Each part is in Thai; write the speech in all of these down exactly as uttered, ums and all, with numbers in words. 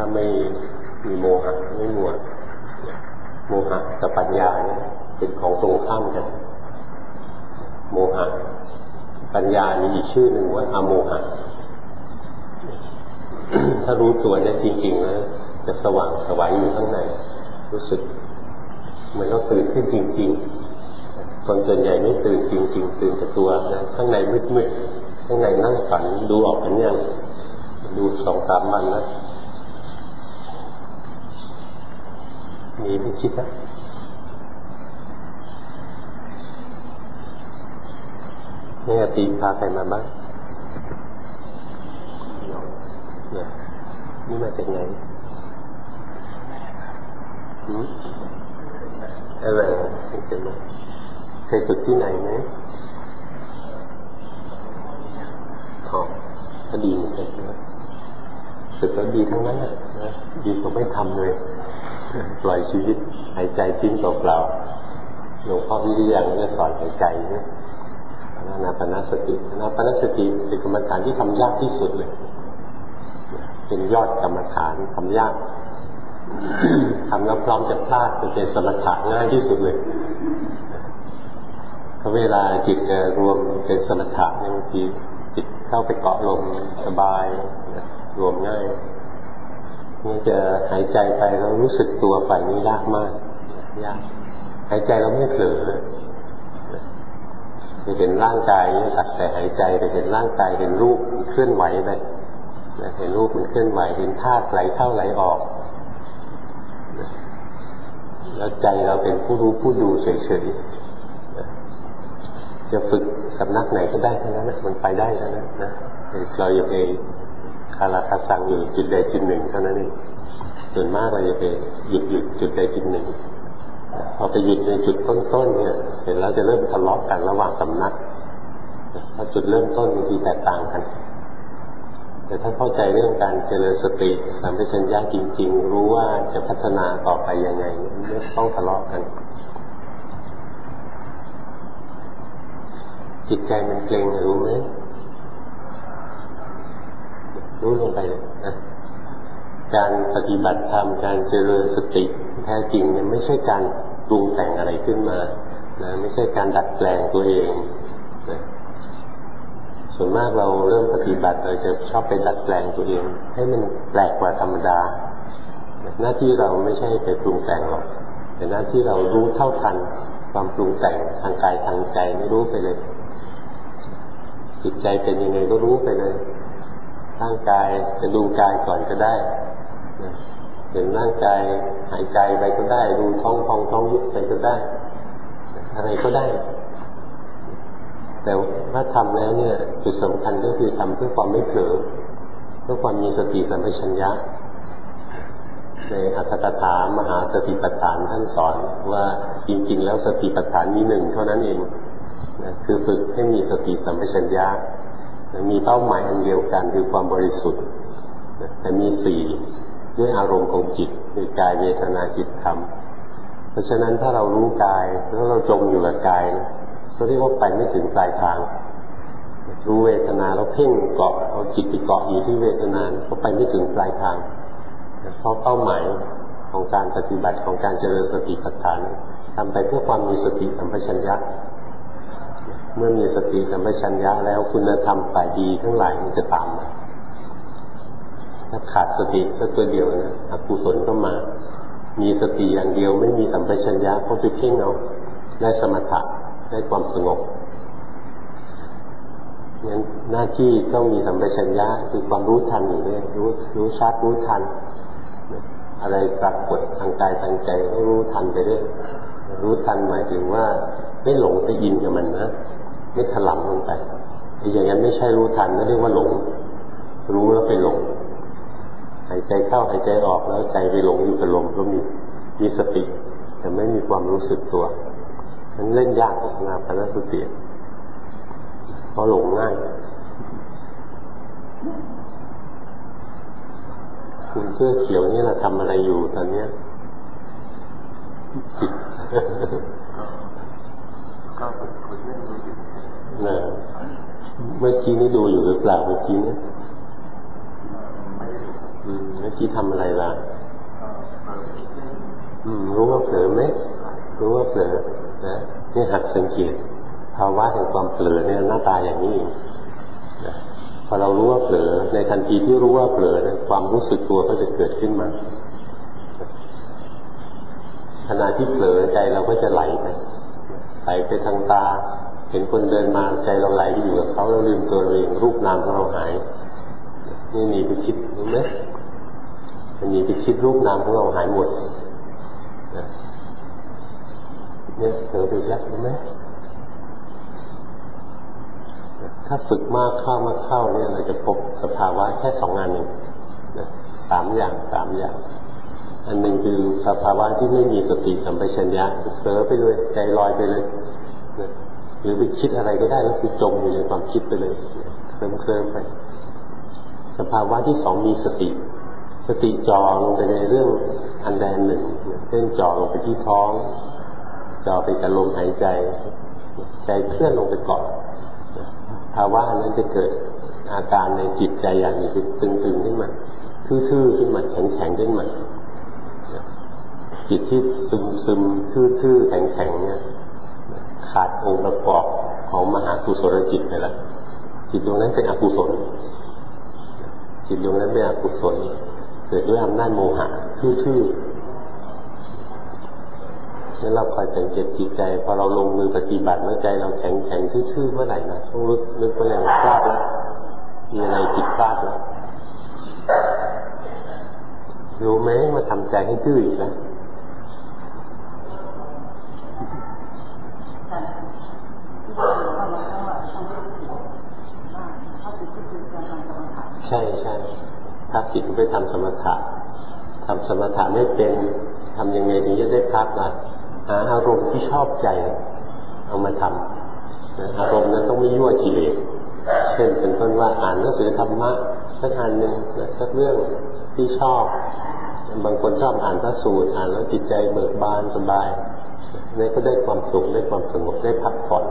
ถ้าไม่มีโมหะไม่มัวโมหะกับปัญญาเนี่ยเป็นของตรงข้ามกันโมหะปัญญามีอีกชื่อหนึ่งว่าอโมหะ ถ้ารู้ตัวเนี่ยจริงๆนะจะสว่างสวายอยู่ข้างในรู้สึกเหมือนเราตื่นขึ้นจริงๆคนส่วนใหญ่ไม่ตื่นจริงๆตื่นแต่ตัวนะข้างในมืดๆข้างในนั่งฝันดูออกกันยังดูสองสามวันนะมีไม่คิดนะนี่ตีพาใครมาบ้างเนี่ยนี่มาจากไหนหืมอะไรเป็นไงเคยฝึกที่ไหนไหมอ๋อก็ดีเหมือนกันนะฝึกแล้วดีทั้งนั้นนะดีกว่าไม่ทำเลยปล่อยชีวิตหายใจทิ้งเปล่าๆหลวงพ่อวิริยังก็สอนหายใจนะอานาปานสติอานาปานสติเป็นกรรมฐานที่ทำยากที่สุดเลยเป็นยอดกรรมฐานทำยากทำแล้วพร้อมจะพลาดเป็นสมถะง่ายที่สุดเลยเพราะเวลาจิตจะรวมเป็นสมถะบางทีจิตเข้าไปเกาะลมสบายรวมง่ายนี่จะหายใจไปแล้วรู้สึกตัวไปนี่ยากมากยากหายใจเราไม่เผลอจะเห็นร่างกายนี่สักแต่หายใจแต่เห็นร่างกายเห็นรูปเคลื่อนไหวไปเห็นรูปมันเคลื่อนไหวเห็นธาตุไหลเข้าไหลออกแล้วใจเราเป็นผู้รู้ผู้ดูเฉยๆจะฝึกสำนักไหนก็ได้ทั้งนั้นมันไปได้ทั้งนั้นนะเราอย่าไปคาราคาซังอยู่จุดใดจุดหนึ่งเท่านั้นเองส่วนมากเราจะไปหยุดหยุดจุดใดจุดหนึ่งพอไปหยุดในจุดต้นๆเนี่ยเสร็จแล้วจะเริ่มทะเลาะกันระหว่างสำนักเพราะจุดเริ่มต้นบางทีแตกต่างกันแต่ถ้าเข้าใจเรื่องการเจริญสติสัมปชัญญะจริงๆรู้ว่าจะพัฒนาต่อไปยังไงไม่ต้องทะเลาะกันจิตใจมันเกร็งรู้ไหมรู้ลงไปเลยนะการปฏิบัติธรรมการเจริญสติแท้จริงเนี่ยไม่ใช่การปรุงแต่งอะไรขึ้นมานะไม่ใช่การดัดแปลงตัวเองนะส่วนมากเราเริ่มปฏิบัติเราจะชอบไปดัดแปลงตัวเองให้มันแปลกกว่าธรรมดาหน้าที่เราไม่ใช่ไปปรุงแต่งหรอกแต่หน้าที่เรารู้เท่าทันความปรุงแต่งทางกายทางใจไม่รู้ไปเลยจิตใจเป็นยังไงก็รู้ไปเลยร่างกายจะดูกายก่อนก็ได้เห็นร่างกายหายใจไปก็ได้ดูท้องพองท้องยุบไปก็ได้อะไรก็ได้แต่ถ้าทำแล้วเนี่ยจุดสำคัญก็คือทำเพื่อความไม่เผลอเพื่อความมีสติสัมปชัญญะในอัตถกถามหาสติปัฏฐานท่านสอนว่าจริงๆแล้วสติปัฏฐานมีหนึ่งเท่านั้นเองนะคือฝึกให้มีสติสัมปชัญญะมีเป้าหมายอันเดียวกันคือความบริสุทธิ์แต่มีสี่ด้วยอารมณ์ของจิตคือกายเวทนาจิตธรรมเพราะฉะนั้นถ้าเรารู้กายแล้วเราจมอยู่กับกายก็เรียกว่าไปไม่ถึงปลายทางรู้เวทนาแล้วเพ่งเกาะเอาจิตไปเกาะอยู่ที่เวทนาก็ไปไม่ถึงปลายทางเพราะเป้าหมายของการปฏิบัติของการเจริญสติปัฏฐานทำไปเพื่อความมีสติสัมปชัญญะเมื่อมีสติสัมปชัญญะแล้วคุณธรรมฝ่ายดีทั้งหลายมันจะตามมาถ้าขาดสติสักตัวเดียวนะอกุศลก็มามีสติอย่างเดียวไม่มีสัมปชัญญะก็ไปเพ่งเอาได้สมถะได้ความสงบงั้นหน้าที่ต้องมีสัมปชัญญะคือความรู้ทันอยู่ด้วยรู้รู้ชัดรู้ทันอะไรปรากฏทางกายทางใจก็รู้ทันไปด้วยรู้ทันหมายถึงว่าไม่หลงไปอินกับมันนะไม่ถลำลงไปอย่างนั้นไม่ใช่รู้ทันไม่เรียกว่าหลงรู้แล้วไปหลงหายใจเข้าหายใจออกแล้วใจไปหลงอยู่กับลมก็มีมีสติแต่ไม่มีความรู้สึกตัวฉันเล่นยากอานาปานสติเพราะหลงง่ายคุณเสื้อเขียวนี่เราทำอะไรอยู่ตอนนี้จิตก็คุยเรื่องดูอยู่นะเมื่อกี้นี่ดูอยู่หรือเปล่าเมื่อกี้นี้เมื่อกี้ทำอะไรล่ะอืมรู้ว่าเผลอไหมรู้ว่าเผลอนะนี่หัดสังเกตภาวะแห่งความเผลอเนี่ยหน้าตาอย่างนี้นะพอเรารู้ว่าเผลอในทันทีที่รู้ว่าเผลอนะความรู้สึกตัวก็จะเกิดขึ้นมาขณะที่เผลอใจเราก็จะไหลไปไหลไปทางตาเห็นคนเดินมาใจเราไหลไปอยู่กับเขาเราลืมตัวเองรูปนามของเราหายนี่มีไปคิดรู้ไหมมันมีไปคิดรูปนามของเราหายหมดเนี่ยเผลอไปแล้วรู้ไหมถ้าฝึกมากเข้ามากเข้าเนี่ยเราจะพบสภาวะแค่สองงานหนึ่งสามอย่างสามอย่างอันหนึ่งคือสภาวะที่ไม่มีสติสัมปชัญญะเผลอไปเลยใจลอยไปเลยหรือไปคิดอะไรก็ได้แล้วคือจมอยู่ในความคิดไปเลยเคลิ้มเคลิ้มไปสภาวะที่สองมีสติสติจ่อลงไปในเรื่องอันใดอันหนึ่งเช่นจ่อลงไปที่ท้องจ่อไปกับลมหายใจใจเคลื่อนลงไปเกาะภาวะนั้นจะเกิดอาการในจิตใจอย่างนี้คือตึงๆขึ้นมาทื่อๆขึ้นมาแข็งๆขึ้นมาจิตที่ซึมๆทื่อๆแข็งๆเนี่ยขาดองค์ประกอบของมหากุศลจิตไปแล้วจิตดวงนั้นเป็นอกุศลจิตดวงนั้นเป็นอกุศลเกิดด้วยอำนาจโมหะทื่อๆนั้นเราคอยสังเกตจิตใจพอเราลงมือปฏิบัติเมื่อใจเราแข็งแข็งทื่อๆเมื่อไหร่นะต้องรู้นึกว่าอย่างพลาดแล้วมีอะไรจิตพลาดแล้วรู้ไหมว่าทำใจให้ทื่ออีกแล้วใช่ใช่พักจิตไปทำสมถะทำสมถะไม่เป็นทำยังไงถึงจะได้พักล่ะหาอารมณ์ที่ชอบใจเอามาทำอารมณ์นั้นต้องไม่ยั่วกิเลสเช่นเป็นต้นว่าอ่านหนังสือธรรมะสักอันหนึ่งสักเรื่องที่ชอบบางคนชอบอ่านพระสูตรอ่านแล้วจิตใจเบิกบานสบายนี่ก็ได้ความสุขได้ความสงบได้พักผ่อน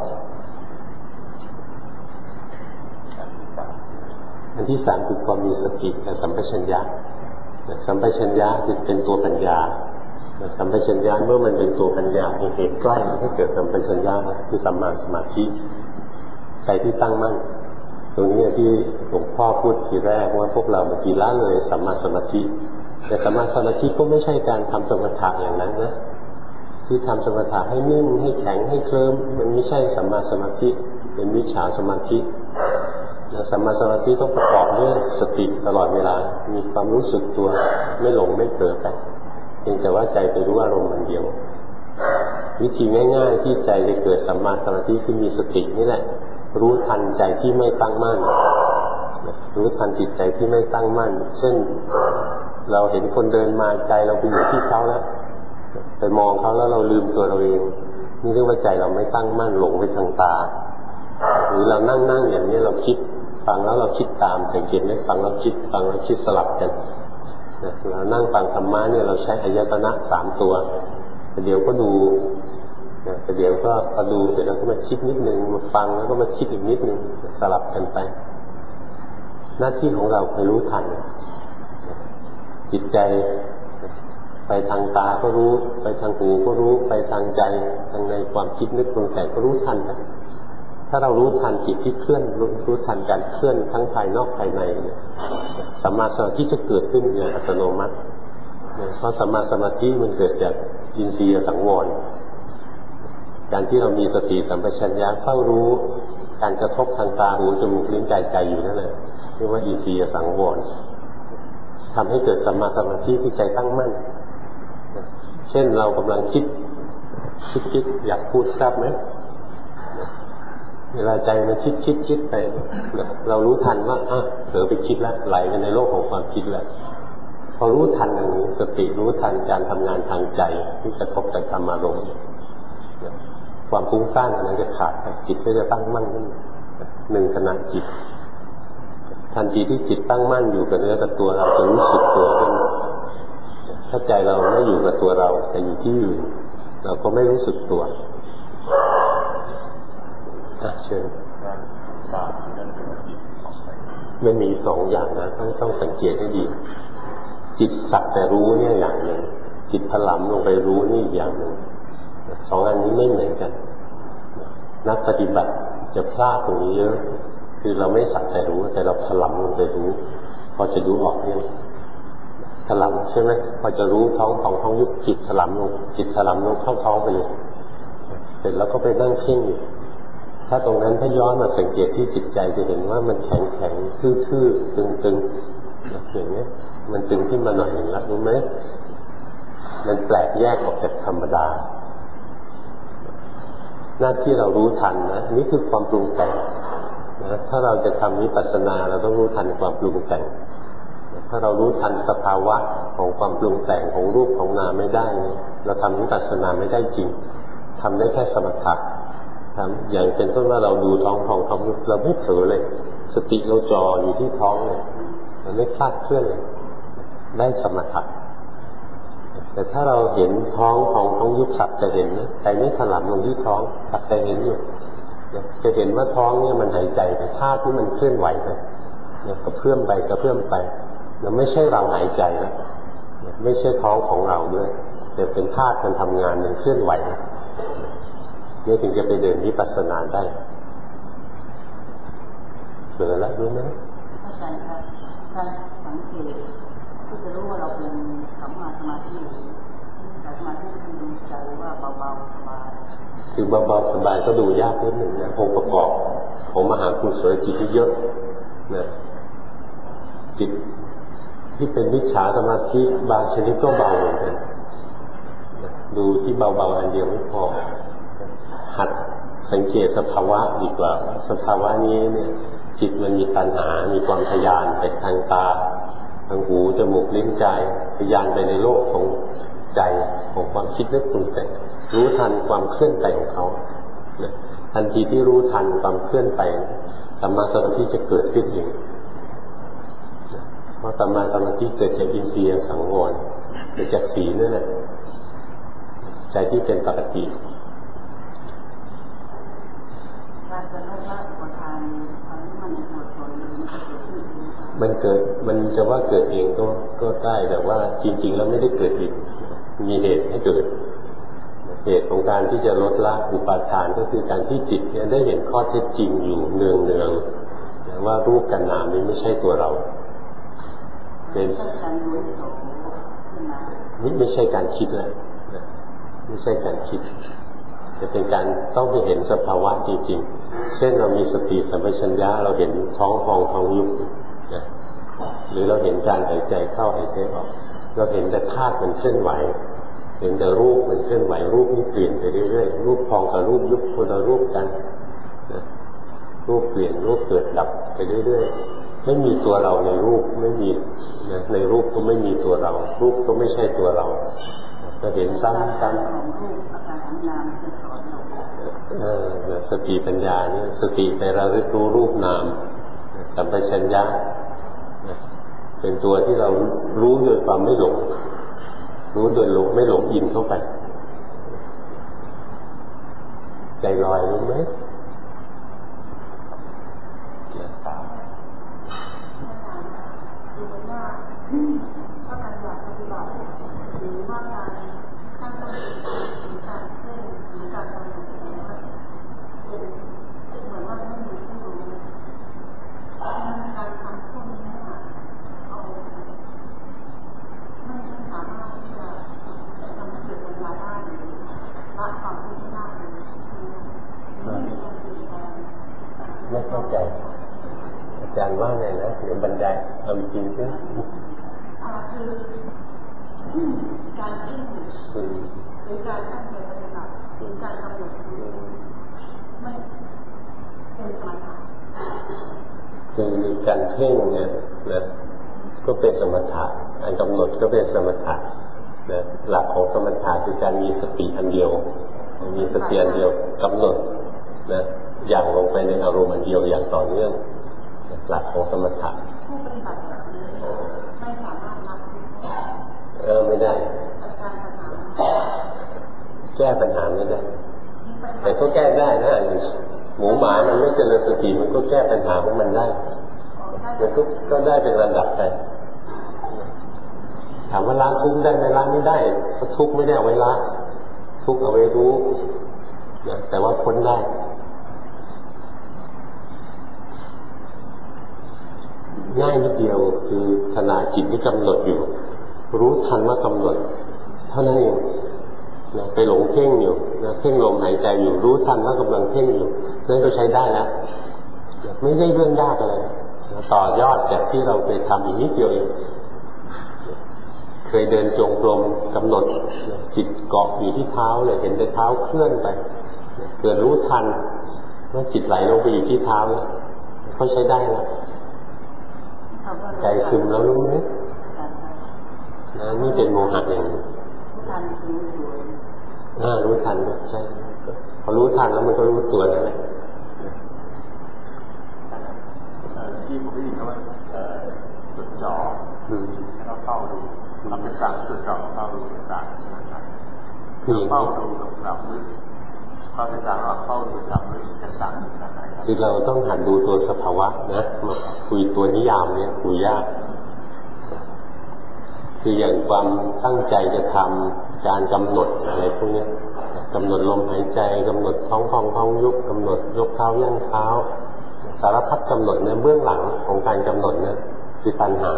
อันที่สามคือความมีสติและสัมปชัญญะสัมปชัญญะคือเป็นตัวปัญญาสัมปชัญญะเมื่อมันเป็นตัวปัญญาเป็นเหตุใกล้ให้เกิดสัมปชัญญะคือสัมมาสมาธิใจที่ตั้งมั่นตรงนี้ที่หลวงพ่อพูดทีแรกว่าพวกเราเมื่อกี้ละเลยสัมมาสมาธิแต่สัมมาสมาธิก็ไม่ใช่การทำสมถะอย่างนั้นนะที่ทำสมถะให้นิ่งให้แข็งให้เคลิ้มมันไม่ใช่สัมมาสมาธิเป็นมิจฉาสมาธิสัมมาสมาธิต้องประกอบด้วยสติตลอดเวลามีความรู้สึกตัวไม่หลงไม่เผลอไปเพียงแต่ว่าใจไปรู้อารมณ์มันเดียววิธีง่ายๆที่ใจจะเกิดสัมมาสมาธิคือมีสตินี่แหละรู้ทันใจที่ไม่ตั้งมั่นรู้ทันจิตใจที่ไม่ตั้งมั่นเช่นเราเห็นคนเดินมาใจเราไปอยู่ที่เขาแล้วไปมองเขาแล้วเราลืมตัวเราเองนี่เรียกว่าใจเราไม่ตั้งมั่นหลงไปทางตาหรือเรานั่งนั่งอย่างนี้เราคิดฟังแล้วเราคิดตามสังเกตไหมฟังแล้วคิดฟังแล้วคิดสลับกันเรานั่งฟังธรรมะเนี่ยเราใช้อายตนะสามตัวแต่เดี๋ยวก็ดูแต่เดี๋ยวก็พอดูเสร็จแล้วก็มาคิดนิดนึงมาฟังแล้วก็มาคิดอีกนิดนึงสลับกันไปหน้าที่ของเราคือรู้ทันจิตใจไปทางตาก็รู้ไปทางหูก็รู้ไปทางใจทางในความคิดนึกปรุงแต่งก็รู้ทันไปถ้าเรารู้ทันจิตที่เคลื่อนรู้รู้ทันการเคลื่อนทั้งภายนอกภายในเนี่ยสัมมาสมาธิจะเกิดขึ้นอย่างอัตโนมัติเพราะสัมมาสมาธิมันเกิดจากอินทรียสังวรการที่เรามีสติสัมปชัญญะเฝ้ารู้การกระทบทางตาหูจมูกลิ้นกายใจอยู่นั่นแหละเรียกว่าอินทรียสังวรทำให้เกิดสัมมาสมาธิที่ใจตั้งมั่นเช่นเรากำลังคิดคิดคิดอยากพูดทราบไหมเวลาใจมันคิดคิดคิดไปเรารู้ทันว่าอ่ะเผลอไปคิดแล้วไหลไปในโลกของความคิดแล้วพอรู้ทันอย่างนี้สติรู้ทันการทำงานทางใจที่กระทบกับธรรมารมณ์ความฟุ้งซ่านนั้นจะขาดจิตก็จะตั้งมั่นขึ้นหนึ่งขณะจิตทันทีที่จิตตั้งมั่นอยู่กับเนื้อกับตัวเราจะรู้สึกตัวขึ้นถ้าใจเราไม่อยู่กับตัวเราแต่อยู่ที่อื่นเราก็ไม่รู้สึกตัวเชิญไม่มีสองอย่างนะต้องต้องสังเกตให้ดีจิตสักแต่รู้เนี่ยอย่างหนึ่งจิตถลำลงไปรู้นี่อีกอย่างหนึ่งสองอันนี้ไม่เหมือนกันนักปฏิบัติจะพลาดตรงนี้เยอะคือเราไม่สักแต่รู้แต่เราถลำลงไปรู้พอจะดูออกเนี่ยถลำใช่ไหมพอจะรู้ท้องของท้องยุบจิตถลำลงจิตถลำลงเข้าท้องไปเลยเสร็จแล้วก็ไปนั่งเพ่งอยู่ถ้าตรงนั้นถ้าย้อนมาสังเกตที่จิตใจจะเห็นว่ามันแข็งแข็งทื่อๆตึงๆอย่างนี้มันตึงขึ้นมาหน่อยหนึ่งแล้วรู้ไหมมันแปลกแยกออกจากธรรมดาหน้าที่เรารู้ทันนะนี่คือความปรุงแต่งนะถ้าเราจะทำวิปัสสนาเราต้องรู้ทันความปรุงแต่งถ้าเรารู้ทันสภาวะของความปรุงแต่งของรูปของนามไม่ได้เราทำวิปัสสนาไม่ได้จริงทำได้แค่สมถะทำอย่างเป็นต้นว่าเราดูท้องท้องท้องเราไม่เผลอเลยสติเราจ่ออยู่ที่ท้องเลยเราไม่คลาดเคลื่อนเลยได้สมถะแต่ถ้าเราเห็นท้องของท้องยุบสับจะเห็นนะแต่ไม่ถลำลงที่ท้องสับแต่เห็นอยู่จะเห็นว่าท้องเนี่ยมันหายใจไปธาตุที่มันเคลื่อนไหวไปเนี่ยกระเพื่อมไปกระเพื่อมไปแล้วไม่ใช่เราหายใจนะไม่ใช่ท้องของเราด้วยแต่เป็นธาตุมันทำงานมันเคลื่อนไหวนี่ถึงจะไปเดินวิปัสสนาได้เผลอแล้วรู้ไหมอาจารย์ครับการสังเกตที่จะรู้ว่าเราเป็นสัมมาสมาธิแต่สมาธิคือดูใจว่าเบาๆสบายคือเบาๆสบายก็ดูยากนิดหนึ่งนะองค์ประกอบของมหากุศลจิตที่เยอะนะจิตที่เป็นมิจฉาสมาธิบางชนิดก็เบาเหมือนกันดูที่เบาๆอันเดียวไม่พอหัดสังเกตสภาวะดีกว่าสภาวะนี้เนี่ยจิตมันมีตัณหามีความทยานไปทางตาทางหูจมูกลิ้นกายทยานไปในโลกของใจของความคิดนึกปรุงแต่งรู้ทันความเคลื่อนไปของเขาทันทีที่รู้ทันความเคลื่อนไปสัมมาสมาธิจะเกิดขึ้นเองเพราะสัมมาสมาธิเกิดจากอินทรีย์สังวรเกิดจากศีลนั่นแหละใจที่เป็นปกติมันเกิดมันจะว่าเกิดเองก็ก็ได้แต่ว่าจริงๆแล้วไม่ได้เกิดเองมีเหตุให้เกิดเหตุของการที่จะลดละอุปาทานก็คือการที่จิตเนี่ยได้เห็นข้อเท็จจริงอยู่เนืองๆว่ารูปกับนามนี้ไม่ใช่ตัวเราเป็นนี่ไม่ใช่การคิดแล้วไม่ใช่การคิดจะเป็นการต้องไปเห็นสภาวะจริงๆเช่นเรามีสติสัมปชัญญะเราเห็นท้องพองท้องยุบนะหรือเราเห็นการหายใจเข้าหายใจออกเราเห็นแต่ธาตุมันเคลื่อนไหวเห็นแต่รูปมันเคลื่อนไหวรูปนี้เปลี่ยนไปเรื่อยๆรูปพองกับรูปยุบคนละรูปกันนะรูปเปลี่ยนรูปเกิดดับไปเรื่อยๆไม่มีตัวเราในรูปไม่มีนะในรูปก็ไม่มีตัวเรารูปก็ไม่ใช่ตัวเราจะเห็นซ้ำซ้ำเออสติปัญญานี่สติไประลึกรู้รูปนามสัมปชัญญะเป็นตัวที่เรารู้โดยความไม่หลงรู้โดยหลงไม่หลงอินเข้าไปใจลอยรู้ไหมไม่เข้าใจอาจารย์ว่าไงนะเดี๋ยวบรรยายเอาจริงซิคือการเพ่งหรือการตั้งใจปฏิบัติหรือการกำหนดไม่เป็นสมถะคือการเพ่งเนี่ยนะก็เป็นสมถะการกำหนดก็เป็นสมถะนะหลักของสมถะคือการมีสติอันเดียวมีสติอันเดียวกำหนดนะอย่างลงไปในอารมณ์อันเดียวอย่างต่อเนื่องหลักของสมถะผู้ปฏิบัติแบบนี้ไม่สามารถรับเออไม่ได้แก้ปัญหาไม่ได้แต่ก็แก้ได้นะหมูหมามันไม่เจริญสติมันก็แก้ปัญหาของมันได้มันก็ก็ได้เป็นระดับไปถามว่าละทุกข์ได้ไหมละไม่ได้เพราะทุกข์ไม่ได้เอาไว้ละทุกข์เอาไว้รู้นะแต่ว่าพ้นได้ง่ายนิดเดียวคือขณะจิตที่กำหนดอยู่รู้ทันว่ากำหนดเท่านั้นเองนะไปหลงเพ่งอยู่นะเพ่งลมหายใจอยู่รู้ทันว่ากำลังเพ่งอยู่นั่นก็ใช้ได้แล้วไม่ได้เรื่องยากอะไรนะต่อยอดจากที่เราเคยทำอีกนิดเดียวเองเคยเดินจงกรมกำหนดจิตเกาะอยู่ที่เท้าเลยเห็นแต่เท้าเคลื่อนไปเกิดรู้ทันว่าจิตไหลลงไปอยู่ที่เท้าแล้วเขาใช้ได้แล้วใจซึมแล้วรู้ไหมนะนี่เป็นโมหะอย่างนี้อ่ารู้ทันใช่พอรู้ทันแล้วมันก็รู้ตัวแล้วแหละที่ผมได้ยินว่าจุดจ่อให้เราเฝ้าดูเราเป็นการจุดจ่อเฝ้าดูต่างๆนะครับคือเฝ้าดูกับหลับลึกเข้าใจต่างเราเฝ้าดูหลับลึกต่างๆนะครับคือเราต้องหัดดูตัวสภาวะนะมาคุยตัวนิยามเนี่ยคุยยากคืออย่างความตั้งใจจะทำการกำหนดอะไรพวกนี้กำหนดลมหายใจกำหนดท้องพองท้องยุบกำหนดยกเท้าย่างเท้าสารพัดกำหนดเนี่ยเบื้องหลังของการกำหนดเนี่ยคือตัณหา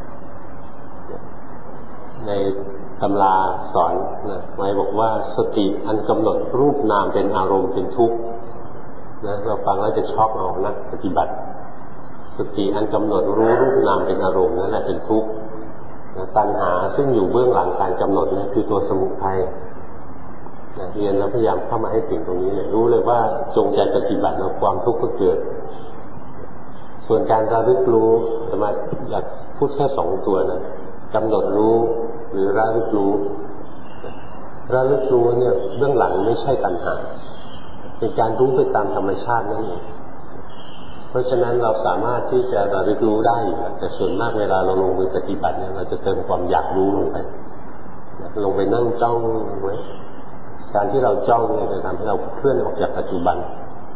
ในตำราสอนนะไว้บอกว่าสติอันกำหนดรูปนามเป็นอารมณ์เป็นทุกข์นะเราฟังแล้วจะช็อกเอานะปฏิบัติสติอันกำหนดรู้รูปนามเป็นอารมณ์นั่นแหละเป็นทุกข์ตัณหาซึ่งอยู่เบื้องหลังการกำหนดนี่คือตัวสมุทัยเรียนแล้วพยายามเข้ามาให้ถึงตรงนี้เลยรู้เลยว่าจงใจปฏิบัติแล้วความทุกข์ก็เกิดส่วนการระลึกรู้จะมาอยากพูดแค่สองตัวนะกำหนดรู้หรือระลึกรู้ระลึกรู้เนี่ยเบื้องหลังไม่ใช่ตัณหาเป็นการรู้ไปตามธรรมชาตินั่นเองเพราะฉะนั้นเราสามารถที่จะระลึกรู้ได้อยู่แต่ส่วนมากเวลาเราลงมือปฏิบัติเนี่ยเราจะเติมความอยากรู้ลงไปลงไปนั่งจ้องไว้การที่เราจ้องเนี่ยจะทำให้เราเคลื่อนออกจากปัจจุบัน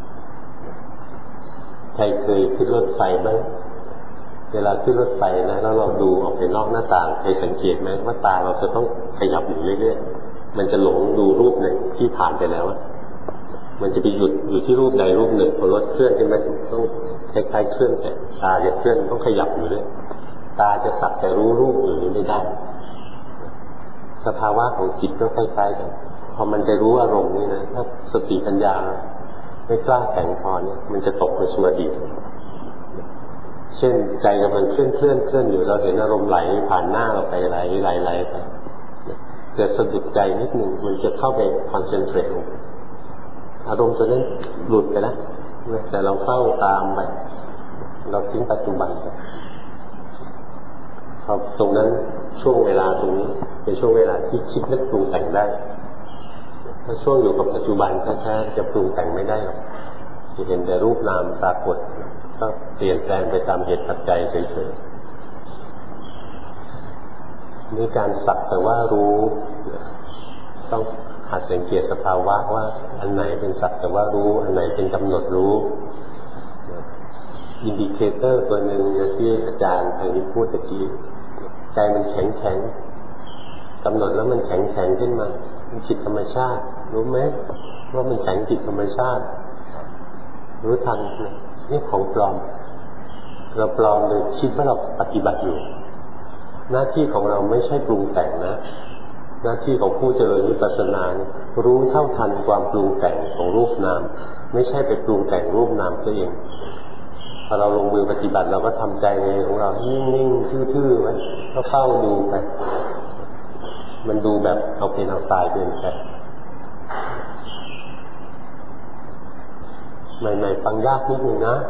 ใครเคยขึ้นรถไฟบ้างเวลาขึ้นรถไฟนะแล้วเราดูออกไปนอกหน้าต่างใครสังเกตไหมว่าตาเราจะต้องขยับอยู่เรื่อยๆมันจะหลงดูรูปเนี่ยที่ผ่านไปแล้วมันจะไปหยุดอยู่ที่รูปใดรูปหนึ่งพอรถเคลื่อนขึ้นมาต้องคล้ายๆเคลื่อนแต่ตาจะเคลื่อนต้องขยับอยู่ด้วยตาจะสักแต่รู้รูปอื่นไม่ได้สภาวะของจิตก็คล้ายๆกันพอมันจะรู้อารมณ์นี่นะถ้าสติปัญญาไม่กล้าแข็งพอเนี่ยมันจะตกไปสู่อดีตเช่นใจกำลังเคลื่อนเคลื่อนเคลื่อนอยู่เราเห็นอารมณ์ไหลผ่านหน้าเราไปไหลไหลไหลไปเกิดสะดุดใจนิดหนึ่งมันจะเข้าไปคอนเซนเทรตลงอารมณ์ตัวนั้นหลุดไปแล้วแต่เราเฝ้าตามไปเราทิ้งปัจจุบันไปพอตรงนั้นช่วงเวลาตรงนี้เป็นช่วงเวลาที่คิดนึกปรุงแต่งได้ถ้าช่วงอยู่กับปัจจุบันช้าๆจะปรุงแต่งไม่ได้หรอกจะเห็นแต่รูปนามปรากฏก็เปลี่ยนแปลงไปตามเหตุปัจจัยเฉยๆนี่การสักแต่ว่ารู้ต้องหัดสังเกตสภาวะว่าอันไหนเป็นสักแต่ว่ารู้อันไหนเป็นกำหนดรู้อินดิเคเตอร์ตัวหนึ่งที่อาจารย์ทางนี้พูดตะกี้ใจมันแข็งแข็งกำหนดแล้วมันแข็งแข็งขึ้นมามันผิดธรรมชาติรู้ไหมว่ามันแข็งผิดธรรมชาติรู้ทันนี่ของปลอมเราปลอมโดยคิดว่าเราปฏิบัติอยู่หน้าที่ของเราไม่ใช่ปรุงแต่งนะหน้าที่ของผู้เจริญวิปัสสนารู้เท่าทันความปรุงแต่งของรูปนามไม่ใช่ไปปรุงแต่งรูปนามตัวเองพอเราลงมือปฏิบัติเราก็ทำใจของเรานิ่งๆทื่อๆไว้ก็เฝ้าดูไปมันดูแบบเอาเป็นเอาตายเป็นไปใหม่ๆฟังยากนิดนึงนะ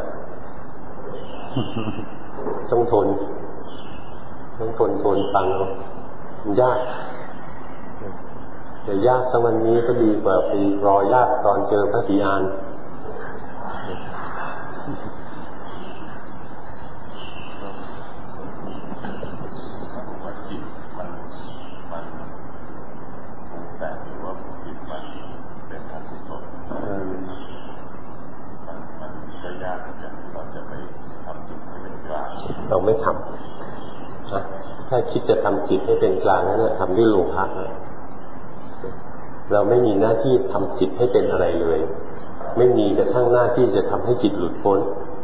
ต้องทนต้องทนทนฟังเอามันยากแต่ยากสักวันนี้ก็ดีกว่าไปรอยากตอนเจอพระศรีอานเราไม่ทำนะถ้าคิดจะทำจิตให้เป็นกลางนั้นทำด้วยโลภะเราไม่มีหน้าที่ทำจิตให้เป็นอะไรเลยไม่มีกระทั่งหน้าที่จะทำให้จิตหลุดพ้น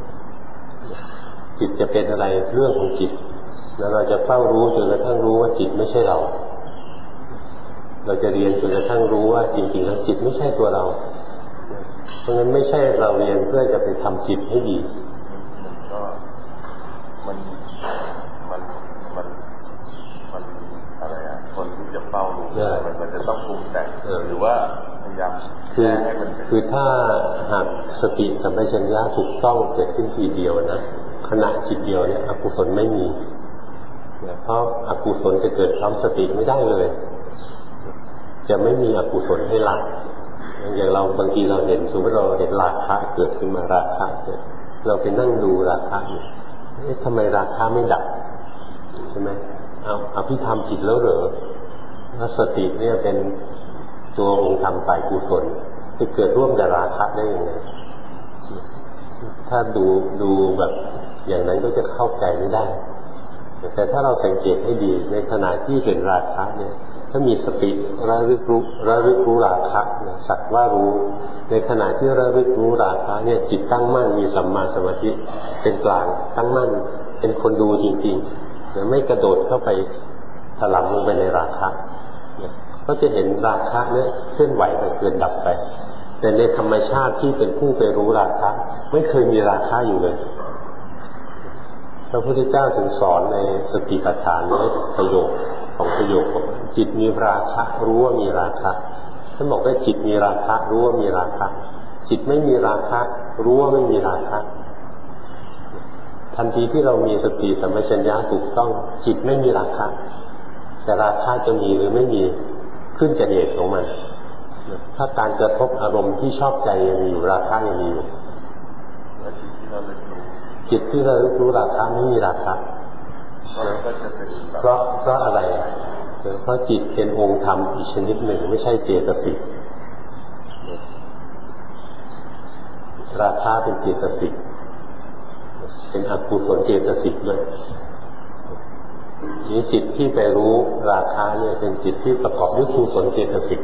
จิตจะเป็นอะไรเรื่องของจิตแล้วเราจะเฝ้ารู้จนกระทั่งรู้ว่าจิตไม่ใช่เราเราจะเรียนจนกระทั่งรู้ว่าจริงๆแล้วจิตไม่ใช่ตัวเราเพราะงั้นไม่ใช่เราเรียนเพื่อจะไปทำจิตให้ดีก็มันมันมันมันอะไรอ่ะคนที่จะเฝ้ารู้มันมันจะต้องปรุงแต่งหรือว่าพยายามคือคือถ้าหากสติสัมปชัญญะถูกต้องเกิดขึ้นทีเดียวนะขณะจิตเดียวเนี่ยอกุศลไม่มีเพราะอกุศลจะเกิดพร้อมสติไม่ได้เลยจะไม่มีอกุศลให้ละอย่างเราบางทีเราเห็นสมมติเราเห็นราคะเกิดขึ้นมาราคะเกิดเราไปนั่งดูราคะอยู่เอ๊ะทำไมราคะไม่ดับใช่ไหมเอาอภิธรรมผิดแล้วเหรอว่าสติเนี่ยเป็นตัวองค์ธรรมฝ่ายกุศลที่เกิดร่วมกับราคะได้ยังไงถ้าดูดูแบบอย่างนั้นก็จะเข้าใจไม่ได้แต่ถ้าเราสังเกตให้ดีในขณะที่เห็นราคะเนี่ยถ้ามีสติระลึกรู้ระลึกรู้ราคะสักว่ารู้ในขณะที่ระลึกรู้ราคะเนี่ยจิตตั้งมั่นมีสัมมาสมาธิเป็นกลางตั้งมั่นเป็นคนดูจริงๆไม่กระโดดเข้าไปถลำลงไปในราคะก็จะเห็นราคะเนี่ยเคลื่อนไหวไปเกิดดับไปแต่ในธรรมชาติที่เป็นผู้ไปรู้ราคะไม่เคยมีราคะอยู่เลยพระพุทธเจ้าถึงสอนในสติปัฏฐานในประโยคสองประโยคบอกจิตมีราคะรู้ว่ามีราคะท่านบอกว่าจิตมีราคะรู้ว่ามีราคะจิตไม่มีราคะรู้ว่าไม่มีราคะทันทีที่เรามีสติสัมปชัญญะถูกต้องจิตไม่มีราคะแต่ราคะจะมีหรือไม่มีขึ้นกับเหตุของมันถ้าการกระทบอารมณ์ที่ชอบใจยังมีอยู่ราคะยังมีอยู่จิตที่เรารู้ราคะไม่มีราคะเพราะเพราะอะไรเพราะจิตเป็นองค์ธรรมอีกชนิดหนึ่งไม่ใช่เจตสิกราคะเป็นเจตสิกเป็นอกุศลเจตสิกด้วยนี้จิตที่ไปรู้ราคะเนี่ยเป็นจิตที่ประกอบด้วยกุศลเจตสิก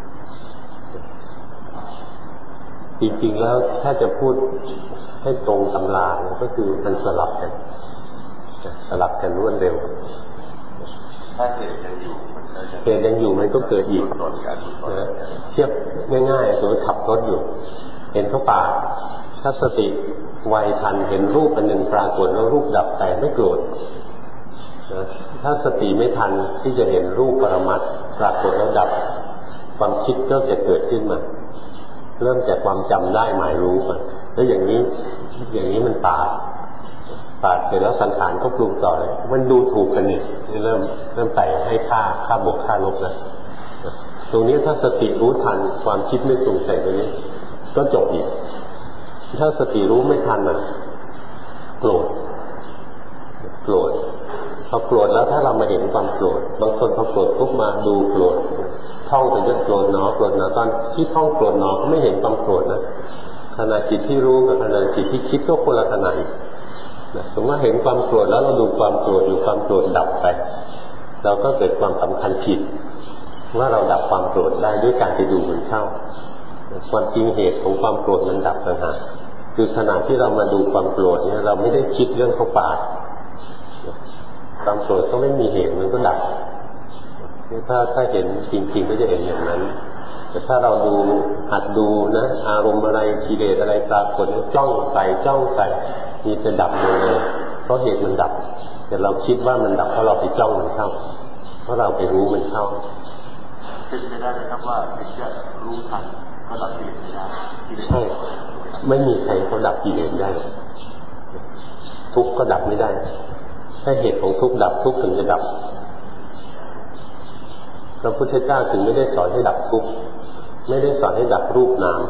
จริงๆแล้วถ้าจะพูดให้ตรงตำราก็คือมันสลับกันสลับกันรวดเร็วถ้าเหตุยังอยู่เหตุยังอยู่มันก็เกิดอีกเทียบง่ายๆสมมติขับรถอยู่เห็นเขาป่าถ้าสติไวทันเห็นรูปอันหนึ่งปรากฏแล้วรูปดับแต่ไม่โกรธถ้าสติไม่ทันที่จะเห็นรูปปรมัตถ์ปรากฏแล้วดับความคิดก็จะเกิดขึ้นมาเริ่มจากความจำได้หมายรู้มาแล้วอย่างนี้อย่างนี้มันปาดปาดเสร็จแล้วสังขารก็ปรุงต่อเลยมันดูถูกกันนี่เริ่มเริ่มไต่ให้ค่าค่าบวกค่าลบนะตรงนี้ถ้าสติรู้ทันความคิดไม่ปรุงแต่งตรงนี้ก็จบอีกถ้าสติรู้ไม่ทันอ่ะโกรธโกรธพอโกรธแล้วถ้าเรามาเห็นความโกรธบางคนพอโกรธปุ๊บมาดูโกรธท่องแต่จะโกรธหนอโกรธหนอตอนที่ท่องโกรธหนอก็ไม่เห็นความโกรธนะขณะจิตที่รู้กับขณะจิตที่คิดก็คนละขณะสมมติว่าเห็นความโกรธแล้วเราดูความโกรธอยู่ความโกรธดับไปเราก็เกิดความสำคัญผิดว่าเราดับความโกรธได้ด้วยการไปดูมันเข้าความจริงเหตุของความโกรธมันดับต่างหากคือขณะที่เรามาดูความโกรธเนี่ยเราไม่ได้คิดเรื่องเขาปาดความโกรธก็ไม่มีเหตุมันก็ดับถ้าถ้าเห็นจริงๆก็จะเห็นอย่างนั้นแต่ถ้าเราดูหัดดูนะอารมณ์อะไรกิเลสอะไรปรากฏจ้องใส่จ้องใส่มีจะดับหมดเลยเพราะเหตุมันดับแต่เราคิดว่ามันดับเพราะเราไปจ้องมันเข้าเพราะเราไปรู้มันเข้าเป็นไปได้ไหมครับว่าถึงจะรู้ทันก็ดับกิเลสไม่ได้ใช่ไม่มีใครเขาดับกิเลสได้ทุกข์ก็ดับไม่ได้ถ้าเหตุของทุกข์ดับทุกข์ถึงจะดับพระพุทธเจ้าถึงไม่ได้สอนให้ดับทุกข์ไม่ได้สอนให้ดับรูปนาม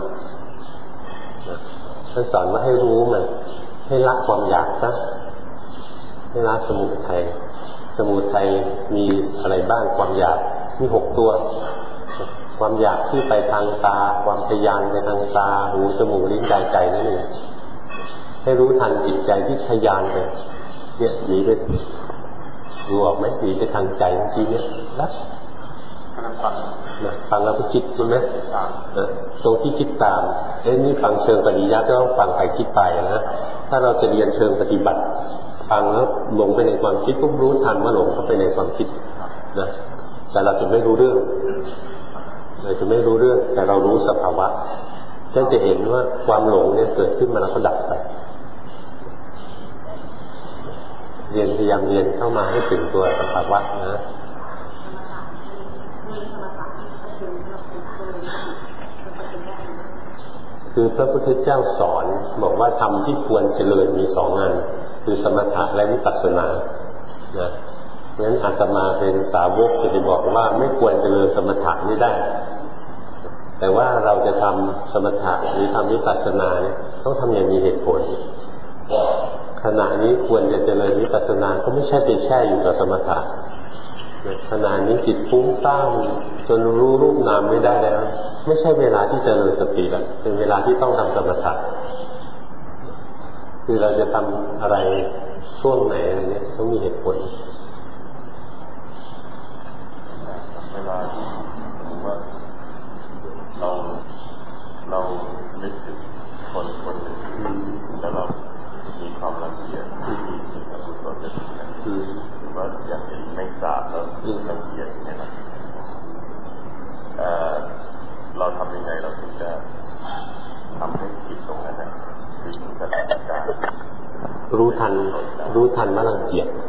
ท่านสอนว่าให้รู้มันให้ละความอยากนะให้ละสมุทัยสมุทัยมีอะไรบ้างความอยากมีหกตัวความอยากที่ไปทางตาความทะยานไปทางตาหูจมูกลิ้นกายใจนั่นเองให้รู้ทันจิตใจที่ทะยานไปเนี่ยหนีไปดูออกไหมหนีไปทางใจเมื่อกี้เนี่ยนะฟังนะฟังแล้วก็คิดใช่ไหมตรงที่คิดตามเอ้นี่ฟังเชิงปฏิยัติก็ต้องฟังไปคิดไปนะถ้าเราจะเรียนเชิงปฏิบัติฟังแล้วหลงไปในความคิดก็รู้ทันว่าหลงเข้าไปในความคิดนะแต่เราจะไม่รู้เรื่องเราจะไม่รู้เรื่องแต่เรารู้สภาวะท่านจะเห็นว่าความหลงเนี่ยเกิดขึ้นมาแล้วก็ดับไปเรียนพยายามเรียนเข้ามาให้ถึงตัวสภาวะนะคือพระพุทธเจ้าสอนบอกว่าธรรมที่ควรเจริญมีสองงานคือสมถะและวิปัสสนานะงั้นอาตมาเป็นสาวกจะไปบอกว่าไม่ควรเจริญสมถะไม่ได้แต่ว่าเราจะทำสมถะหรือทำวิปัสสนาเนี่ยต้องทำอย่างมีเหตุผลขณะนี้ควรจะเจริญวิปัสสนาก็ไม่ใช่ไปแช่อยู่กับสมถะขณะนี้จิตฟุ้งซ่านจนรู้รูปนามไม่ได้แล้วไม่ใช่เวลาที่จะเจริญสติแล้วเป็นเวลาที่ต้องทำสมถะคือเราจะทำอะไรช่วงไหนอะไรเนี้ยต้องมีเหตุผลเวลาที่ว่าเราเรานึกถึงคนคนหนึ่งแล้วเรามีความรังเกียจที่มีสิ่งอกุศลจะถึงนั้นหรือว่าอย่างเห็นไม่ทราบแล้วรังเกียจเนี่ยนะเราทำยังไงเราถึงจะทำให้จิตตรงนั้นนะคือถึงจะได้การรู้ทันรู้ทันว่ารังเกียจ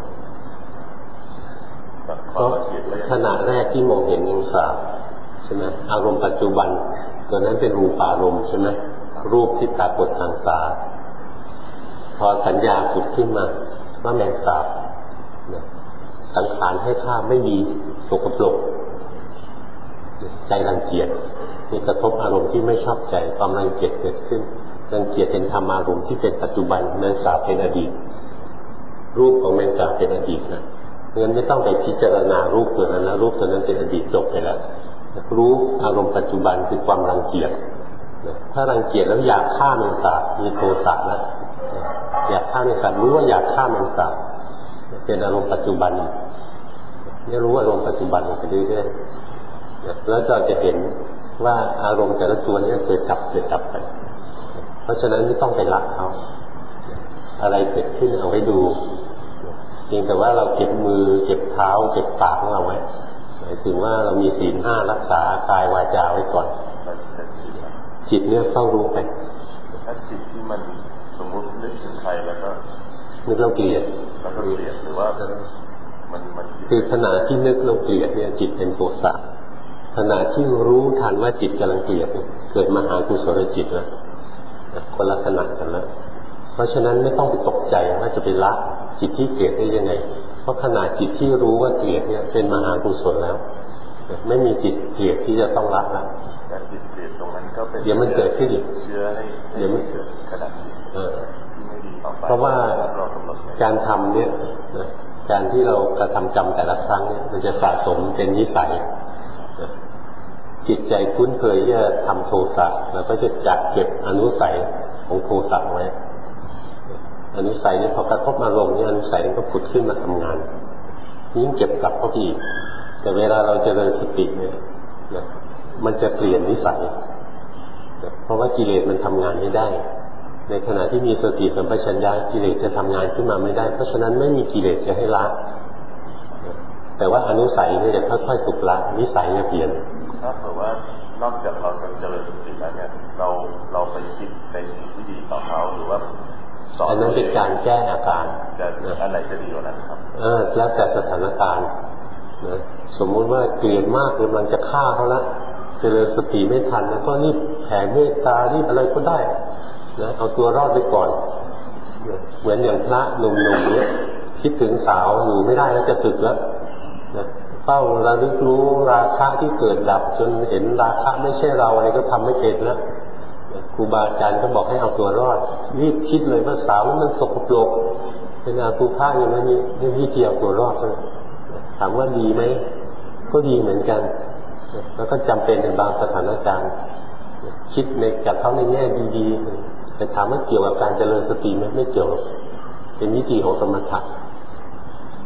เพราะขณะแรกที่มองเห็นยังทราบใช่ไหมอารมณ์ปัจจุบันตัวนั้นเป็นรูปอารมณ์ใช่ไหมรูปที่ปรากฏทางตาพอสัญญาผุดขึ้นมาว่าแมงสาบสังขารให้ภาพไม่ดีสกปรกใจรังเกียจมีกระทบอารมณ์ที่ไม่ชอบใจความรังเกียจเกิดขึ้นรังเกียจเป็นธรรมารมณ์ที่เป็นปัจจุบันแมงสาบเป็นอดีตรูปของแมงสาบเป็นอดีตนะงั้นไม่ต้องไปพิจารณารูปตัวนั้นแล้วรูปตัวนั้นเป็นอดีตจบไปแล้วรู้อารมณ์ปัจจุบันคือความรังเกียจถ้ารังเกียจแล้วอยากฆ่าแมงสาบมีโทสะแล้วอยากฆ่าแมงสาบรู้ว่าอยากฆ่าแมงสาบเป็นอารมณ์ปัจจุบันนี่รู้อารมณ์ปัจจุบันไปเรื่อยๆแล้วเราจะเห็นว่าอารมณ์แต่ละตัวนี้เกิดจับเกิดจับไปเพราะฉะนั้นไม่ต้องไปละเขาอะไรเกิดขึ้นเอาไว้ดูเพียงแต่ว่าเราเก็บมือเก็บเท้าเก็บปากของเราไว้หมายถึงว่าเรามีศีลห้ารักษากายวาจาไว้ก่อนจิตเนี่ยเฝ้ารู้ไปถ้าจิตที่มันสมมตินึกถึงใครแล้วก็นึกเราเกลียดแล้วก็เกลียดหรือว่ามันมันคือขณะที่นึกเราเกลียดเนี่ยจิตเป็นโทสะขณะที่รู้ทันว่าจิตกำลังเกลียดเกิดมหากุศลจิตแล้วคนละขณะกันแล้วเพราะฉะนั้นไม่ต้องไปตกใจว่าจะไปละจิตที่เกลียดได้ยังไงเพราะขณะจิตที่รู้ว่าเกลียดเนี่ยเป็นมหากุศลแล้วไม่มีจิตเกลียดที่จะต้องละแล้วแต่จิตเกลียดตรงนั้นก็เป็นเดี๋ยวมันเกิดขึ้นอีกเชื้อให้เดี๋ยวมันเกิดขนาดที่ไม่ดีต่อไปเพราะว่าการทำเนี่ยการที่เรากระทำกรรมแต่ละครั้งเนี่ยมันจะสะสมเป็นนิสัยจิตใจคุ้นเคยที่จะทำโทสะเราก็จะจัดเก็บอนุสัยของโทสะไว้อนุสัยนี้พอกระทบอารมณ์นี่อนุสัยนี้ก็ผุดขึ้นมาทำงานยิ่งเก็บกลับเข้าไปอีกแต่เวลาเราเจริญสติเนี่ยนะมันจะเปลี่ยนนิสัยนะเพราะว่ากิเลสมันทำงานไม่ได้ในขณะที่มีสติสัมปชัญญะกิเลสจะทำงานขึ้นมาไม่ได้เพราะฉะนั้นไม่มีกิเลสจะให้ละแต่ว่าอนุสัยนี่จะค่อยๆฝึกละนิสัยจะเปลี่ยนถ้าเผื่อว่านอกจากเราจะเจริญสติแล้วเนี่ยเราเราไปคิดในสิ่งที่ดีต่อเขาหรือว่าอันนั้นเป็นการแก้อาการจะอันไหนจะดีกว่านั้นครับเออแล้วแต่สถานการณ์นะสมมุติว่าเกลียดมากกำลังจะฆ่าเขาละเจริญสติไม่ทันแล้วก็รีบแผ่เมตตารีบอะไรก็ได้นะเอาตัวรอดไปก่อนเหมือนอย่างพระหนุ่มๆเนี่ยคิดถึงสาวอยู่ไม่ได้แล้วจะสึกแล้วนะเฝ้าระลึกรู้ราคะที่เกิดดับจนเห็นราคะไม่ใช่เราอะไรก็ทำไม่เป็นแล้วครูบาอาจารย์ก็บอกให้เอาตัวรอดรีบคิดเลยว่าสาวมันสกปรกเป็นอาภูพาอย่างนั้นนี่นี่วิธีเอาตัวรอดเลยถามว่าดีไหมก็ดีเหมือนกันแล้วก็จำเป็นในบางสถานการณ์คิดในกับเขาในแง่ดีๆแต่ถามว่าเกี่ยวกับการเจริญสติไหมไม่เกี่ยวเป็นวิธีของสมถะ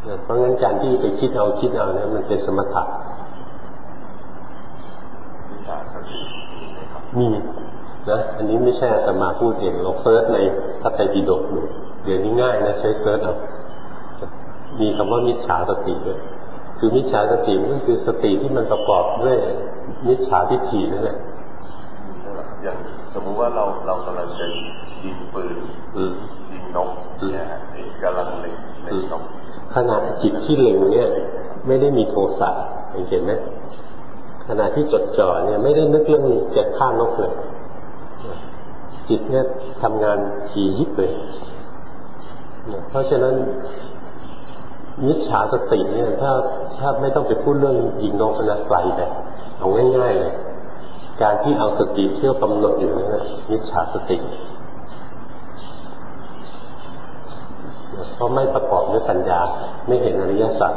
เพราะงั้นการที่ไปคิดเอาคิดเอาเนี่ยมันเป็นสมถะมีนะอันนี้ไม่ใช่อาตมาพูดเองลองเซิร์ชในพระไตรปิฎกดูเดี๋ยวนี้ง่ายนะใช้เซิร์ชเอามีคำว่ามิจฉาสติด้วยคือมิจฉาสติมันก็คือสติที่มันประกอบด้วยมิจฉาทิฏฐินั่นแหละอย่างสมมุติว่าเราเรากำลังจะยิงปืนยิงนกเนี่ยกำลังเล็งเล็งนกขณะจิตที่เล็งเนี่ยไม่ได้มีโทสะเห็นไหมขณะที่จดจ่อเนี่ยไม่ได้นึกเรื่องจะฆ่านกเลยจิตเนี่ยทำงานถี่ยิบเลยเพราะฉะนั้นมิจฉาสติเนี่ยถ้าถ้าไม่ต้องไปพูดเรื่องยิงนกนะไกลไปเอาง่ายๆเลยการที่เอาสติเที่ยวกำหนดอยู่นั่นแหละมิจฉาสติเพราะไม่ประกอบด้วยปัญญาไม่เห็นอริยสัจ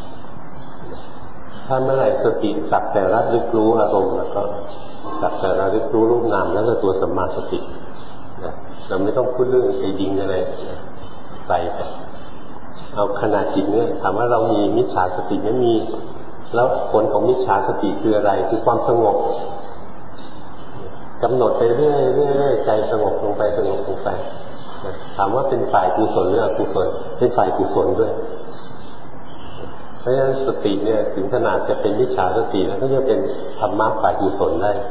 ถ้าเมื่อไหร่สติสักแต่ระลึกรู้อารมณ์แล้วก็สักแต่ระลึกรู้รูปนามแล้วก็ตัวสัมมาสตินะเราไม่ต้องพูดเรื่องไปยิงอะไรไกลไปเอาขนาดจิตเนี่ยถามว่าเรามีมิจฉาสติไม่มีแล้วผลของมิจฉาสติคืออะไรคือความสงบกำหนดไปเรื่อยๆใจสงบลงไปสงบลงไปถามว่าเป็นฝ่ายกุศลหรืออกุศลเป็นฝ่ายกุศลด้วยเพราะฉะนั้นสติเนี่ยถึงขนาดจะเป็นมิจฉาสติแล้วก็จะเป็นธรรมะฝ่ายกุศลได้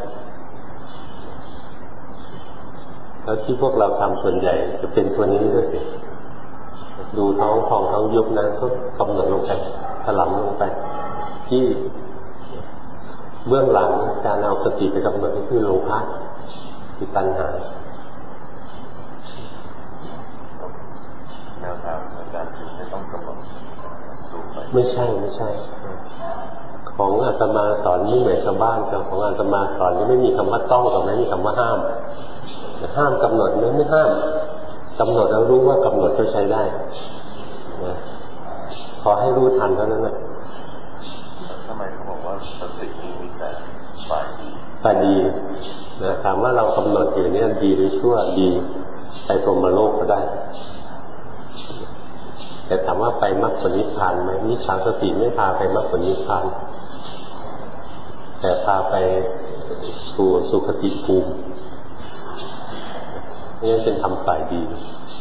แล้วที่พวกเราทำส่วนใหญ่จะเป็นตัวนี้ด้วยสิดูท้องพองท้องยุบนั้นก็กำหนดลงไปถลำลงไปที่เบื้องหลังการเอาสติไปกำหนดก็คือโลภะคือตัณหาแนวทางในการที่ไม่ต้องกำหนดดูไปไม่ใช่ไม่ใช่ของอาตมาสอนไม่เหมือนชาวบ้านครับของอาตมาสอนไม่มีคำว่าต้องกับไม่มีคำว่าห้ามห้ามกำหนดไม่ไม่ห้ามกำหนดแล้วรู้ว่ากำหนดก็ใช้ได้นะขอให้รู้ทันเท่านั้นแหละทำไมเขาบอกว่าสติมีแต่ฝ่ายดีฝ่ายดีนะถามว่าเรากำหนดอยู่เนี่ยดีหรือชั่วดีไปพรหมโลกก็ได้แต่ถามว่าไปมรรคผลนิพพานไหมมิจฉาสติไม่พาไปมรรคผลนิพพานแต่พาไปสู่สุคติภูมินี่เป็นธรรมฝ่ายดี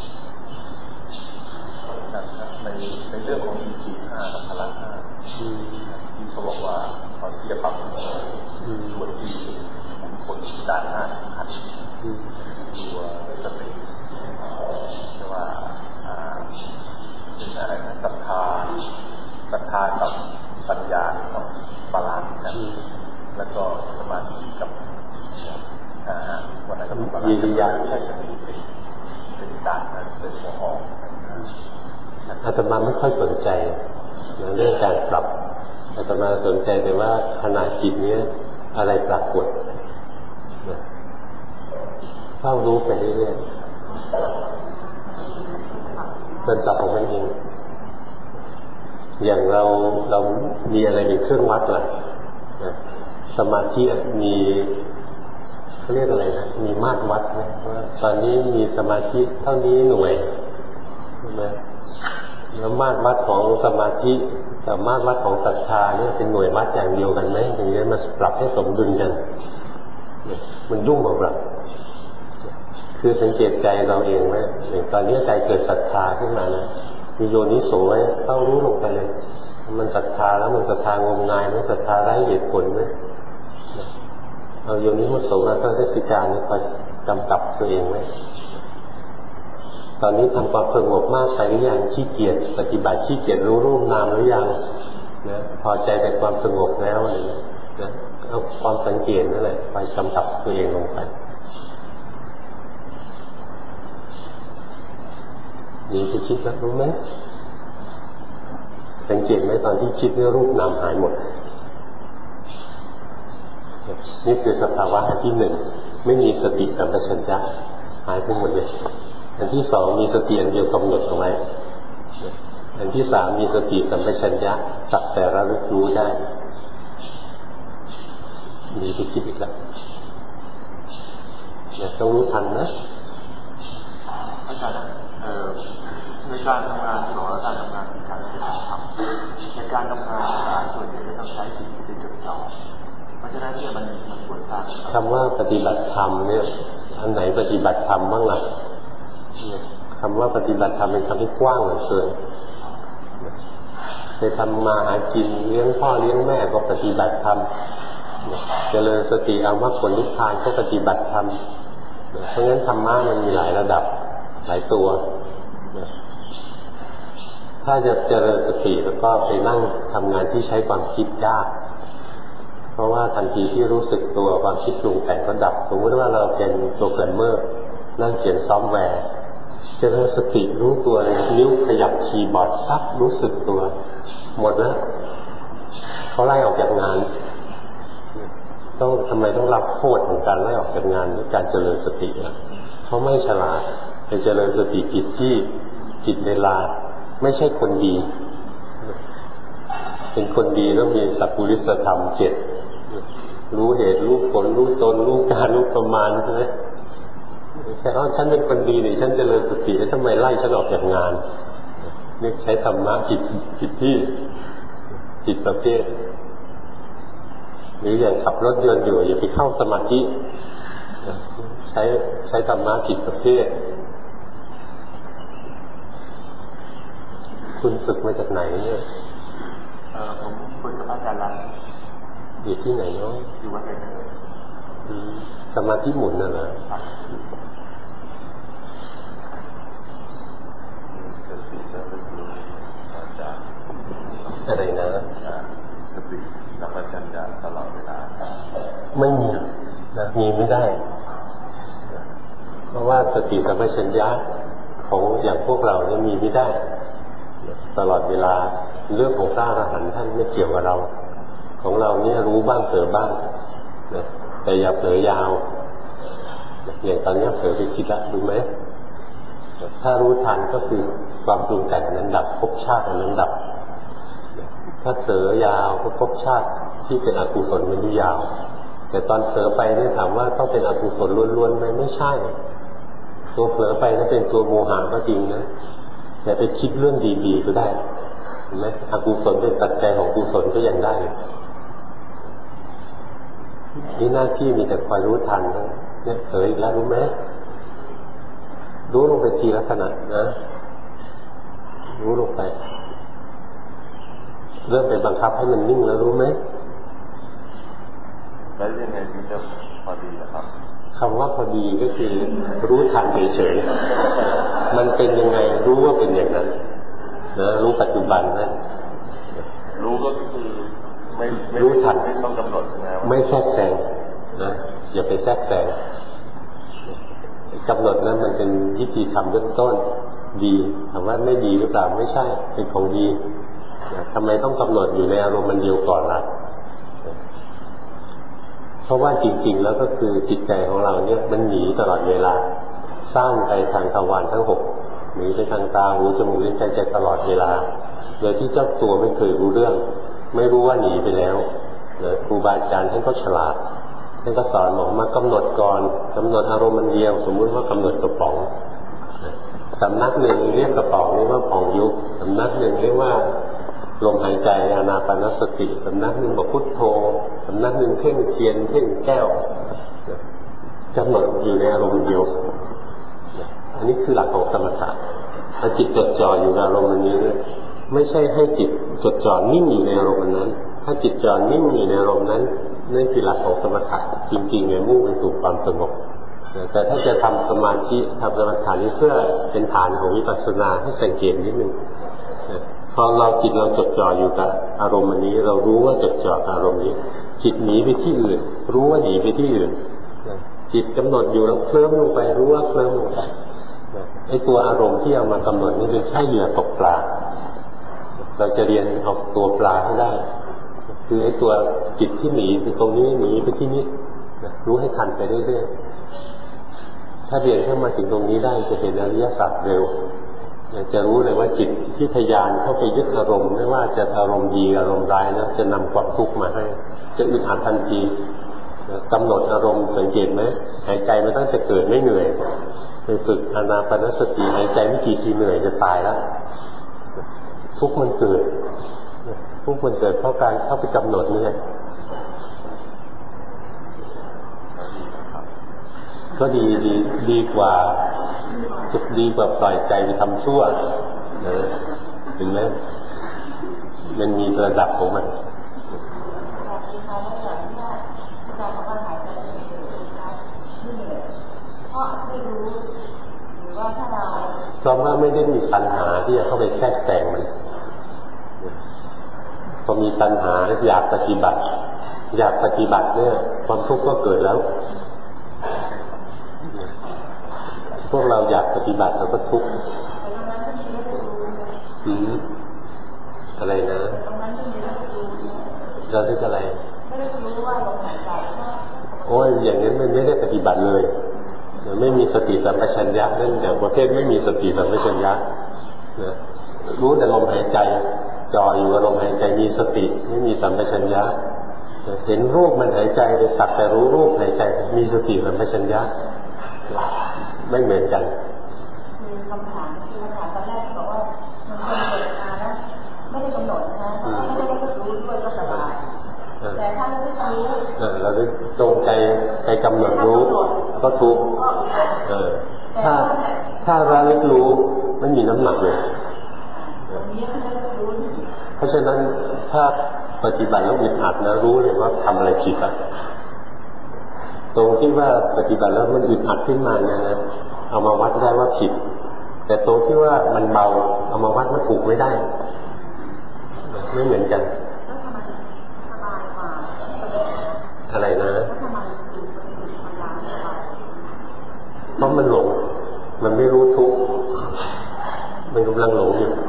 ในในเรื่องของอินทรีย์ห้ากับพลังห้าที่เขาบอกว่าตอนที่จะปรับส่วนที่คนด่านหน้าสำคัญตัวสติเรียกว่าเป็นอะไรนะศรัทธาศรัทธากับปัญญาต้องบาลานซ์กันแล้วก็สมาธิกับอ่าวันนั้นก็มีบาลานซ์กันใช่สติเป็นเป็นด่านนั้นเป็นหัวหอกอาตมาไม่ค่อยสนใจเรื่องการปรับอาตมาสนใจแต่ว่าขณะจิตนี้อะไรปรากฏเฝ้ารู้ไปเรื่อยๆเป็นตับของมันเองอย่างเราเรามีอะไรเป็นเครื่องวัดล่ะสมาธิมีเขาเรียกอะไรนะมีมาตรวัดนะว่าตอนนี้มีสมาธิเท่านี้หน่วยใช่ไหมแล้วมาตรวัดของสมาธิกับมาตรวัดของศรัทธาเนี่ยเป็นหน่วยวัดอย่างเดียวกันไหมอย่างนี้มาปรับให้สมดุลกันมันยุ่งกับเราคือสังเกตใจเราเองไหมอย่างตอนนี้ใจเกิดศรัทธาขึ้นมานะมีโยนิโสไว้เข้ารู้ลงไปเลยมันศรัทธาแล้วมันศรัทธางมงายไหมศรัทธาไร้เหตุผลไหมเอาโยนิโสและสังเกติการนี่คอยกำกับตัวเองไหมตอนนี้ทำความสงบมากไปหรือยังขี้เกียจปฏิบัติขี้เกียจรู้รูปนามหรือยังนะพอใจแต่ความสงบแล้วนะเอาความสังเกตนั่นแหละไปกำกับตัวเองลงไปนี่ไปคิดแล้วรู้ไหมสังเกตไหมตอนที่คิดเรื่องรูปนามหายหมดนี่คือสภาวะที่หนึ่งไม่มีสติสัมปชัญญะหายไปหมดเลยอันที่สองมีสติอันเดียวกำหนดเอาไว้อันที่สามมีสติสัมปชัญญะสักแต่ระลึกรู้ได้มีไปคิดอีกแล้วเนี่ยต้องรู้ทันนะอาจารย์เอ่อในการทำงานที่บอกว่าการทำงานคือการปฏิบัติธรรมในการทำงานหลายส่วนใหญ่จะต้องใช้สิ่งที่เป็นจดจ่อเพราะฉะนั้นเนี่ยมันมันควรทราบคำว่าปฏิบัติธรรมเนี่ยอันไหนปฏิบัติธรรมบ้างล่ะคำว่าปฏิบัติธรรมเป็นคำที่กว้างเหลือเกินไปทำมาหากินเลี้ยงพ่อเลี้ยงแม่ก็ปฏิบัติธรรมเจริญสติเอามรรคผลนิพพานก็ปฏิบัติธรรมเพราะงั้นธรรมะมันมีหลายระดับหลายตัวถ้าจะเจริญสติแล้วก็ไปนั่งทำงานที่ใช้ความคิดยากเพราะว่าทันทีที่รู้สึกตัวความคิดปรุงแต่งก็ดับสมมติว่าเราเป็นโปรแกรมเมอร์นั่งเขียนซอฟต์แวร์เจริญสติรู้ตัวเลยนิ้วขยับคีย์บอร์ดปั๊บรู้สึกตัวหมดแล้วเขาไล่ออกจากงานต้องทำไมต้องรับโทษของการไล่ออกจากงานด้วยการเจริญสติล่ะเขาไม่ฉลาดไปเจริญสติผิดที่ผิดเวลาไม่ใช่คนดีเป็นคนดีต้องมีสัพพุริสธรรมเจ็ดรู้เหตุรู้ผลรู้ตนรู้การรู้ประมาณใช่ไหมแค่ว่าฉันเป็นคนดีนี่ฉันเจริญสติแล้วทำไมไล่ฉันออกจากงานนี่ใช้ธรรมะผิดผิดที่ผิดประเภทหรืออย่างขับรถยนต์อยู่อย่าไปเข้าสมาธิใช้ใช้ธรรมะผิดประเภทคุณฝึกมาจากไหนเนี่ยเออผมฝึกกับอาจารย์รันอยู่ที่ไหนเนาะอยู่วัดไหนสมาธิหมุนน่ะเหรออะไรนะสติสัมปชัญญะตลอดเวลาไม่มีนะมีไม่ได้เพราะว่าสติสัมปชัญญะของอย่างพวกเราเนี่ยมีไม่ได้ตลอดเวลาเรื่องของพระอรหันต์ท่านไม่เกี่ยวกับเราของเราเนี่ยรู้บ้างเผลอบ้างนะแต่อย่าเผลอยาวอย่างตอนนี้เผลอไปคิดละรู้ไหมถ้ารู้ทันก็คือความปรุงแต่งนั้นดับภพชาตินั้นดับถ้าเผลอยาวก็ภพชาติที่เป็นอกุศลมันยาวแต่ตอนเผลอไปเนี่ยถามว่าต้องเป็นอกุศลล้วนๆไหมไม่ใช่ตัวเผลอไปนั้นเป็นตัวโมหะก็จริงนะแต่ไปคิดเรื่องดีๆก็ได้เห็นไหมอกุศลเป็นปัจจัยของกุศลก็ยังได้นี่หน้าที่มีแต่คอยรู้ทันนะเนี่ยเผลออีกแล้วรู้ไหมรู้ลงไปทีละขณะนะรู้ลงไปเริ่มไปบังคับให้มันนิ่งแล้วรู้ไหมแล้วยังไงถึงจะพอดีนะครับคำว่าพอดีก็คือรู้ทันเฉยๆมันเป็นยังไงรู้ว่าเป็นอย่างนั้นนะรู้ปัจจุบันนะรู้ก็คือไม่รู้ทันไม่ต้องกำหนดนะไม่แทรกแซงนะอย่าไปแทรกแซงกำหนดนั้นมันเป็นวิธีทำเบื้องต้นดีถามว่าไม่ดีหรือเปล่าไม่ใช่เป็นของดีทำไมต้องกำหนดอยู่ในอารมณ์มันเดียวก่อนล่ะเพราะว่าจริงๆแล้วก็คือจิตใจของเราเนี่ยมันหนีตลอดเวลาสร้างไปทางทวารทั้งหกหนีไปทางตาหูจมูกลิ้นกายใจตลอดเวลาโดยที่เจ้าตัวไม่เคยรู้เรื่องไม่รู้ว่าหนีไปแล้วนะครูบาอาจารย์ท่านก็ฉลาดท่านก็สอนบอกมากำหนดก่อนกำหนดอารมณ์มันเดียวสมมุติว่ากำหนดกระป๋องสำนักหนึ่งเรียกกระป๋องนี้ว่าป๋องยุบสำนักหนึ่งเรียกว่าลมหายใจอานาปานสติสำนักหนึ่งบอกพุทโธสำนักหนึ่งเพ่งเทียนเพ่งแก้วกำหนดอยู่ในอารมณ์เดียวอันนี้คือหลักของสมถะถ้าจิตจดจ่ออยู่ในอารมณ์นี้ไม่ใช่ให้จิตจดจ่อนิ่งอยู่ในอารมณ์นั้นถ้าจิตจ่อนิ่งอยู่ในอารมณ์นั้นนั่นคือหลักของสมถะจริงๆเนี่ยมุ่งไปสู่ความสงบแต่ถ้าจะทำสมาธิทำสมถะนี้เพื่อเป็นฐานของวิปัสสนาให้สังเกตนิดนึงพอเราจิตเราจดจ่ออยู่กับอารมณ์อันนี้เรารู้ว่าจดจ่อกับอารมณ์นี้จิตหนีไปที่อื่นรู้ว่าหนีไปที่อื่นจิตกำหนดอยู่แล้วเคลิ้มลงไปรู้ว่าเคลิ้มลงไปไอ้ตัวอารมณ์ที่เอามากำหนดนี่เป็นแค่เหยื่อตกปลาเราจะเรียนเอาตัวปลาให้ได้คือไอ้ตัวจิตที่หนีไปตรงนี้หนีไปที่นี้รู้ให้ทันไปเรื่อยๆถ้าเรียนเข้ามาถึงตรงนี้ได้จะเห็นอริยสัจเร็วจะรู้เลยว่าจิตที่ทยานเข้าไปยึดอารมณ์ไม่ว่าจะอารมณ์ดีอารมณ์ร้ายนะจะนำความทุกข์มาให้จะอึดอัดทันทีกำหนดอารมณ์สังเกตไหมหายใจมันตั้งแต่เกิดไม่เหนื่อยไปฝึกอานาปานสติหายใจไม่กี่ทีเหนื่อยจะตายแล้วทุกข์มันเกิดทุกข์มันเกิดเพราะการเข้าไปกำหนดนี่แหละก็ดีดีดีกว่าสุดดีกว่าปล่อยใจไปทำชั่วนะเห็นไหมมันมีระดับของมันเพราะว่าไม่ได้มีปัญหาที่จะเข้าไปแทรกแซงมันพอมีปัญหาอยากปฏิบัติอยากปฏิบัติเนี่ยความทุกข์ก็เกิดแล้วพวกเราอยากปฏิบัติเราก็ทุกข์อืมอะไรนะเราทึกอะไรโอ้ยอย่างนี้มันไม่ได้ปฏิบัติเลยไม่มีสติสัมปชัญญะนั่นอย่างประเภทไม่มีสติสัมปชัญญะนะรู้แต่ลมหายใจจ่ออยู่กับลมหายใจมีสติไม่มีสัมปชัญญะเห็นรูปมันหายใจไปสักแต่รู้รูปหายใจมีสติสัมปชัญญะไม่เหมือนกันมีคำถามที่คำถามตอนแรกบอกว่ามันกำหนดมาแล้วไม่ได้กำหนดนะไม่ได้ก็รู้ด้วยก็สบายแต่ถ้าเราไม่รู้เราได้ตรงใจใจกำหนดรู้ก็ทุกข์ถ้าถ้าระลึกรู้ไม่มีน้ำหนักเลยเพราะฉะนั้นถ้าปฏิบัติแล้วอึดอัดนะรู้เลยว่าทำอะไรผิดอะตรงที่ว่าปฏิบัติแล้วมันอึดอัดขึ้นมาเนี่ยนะเอามาวัดได้ว่าผิดแต่ตรงที่ว่ามันเบาเอามาวัดว่าถูกไม่ได้ไม่เหมือนกันอะไรนะเพราะมันหลงมันไม่รู้ทุกข์มันกำลังหลงอยู่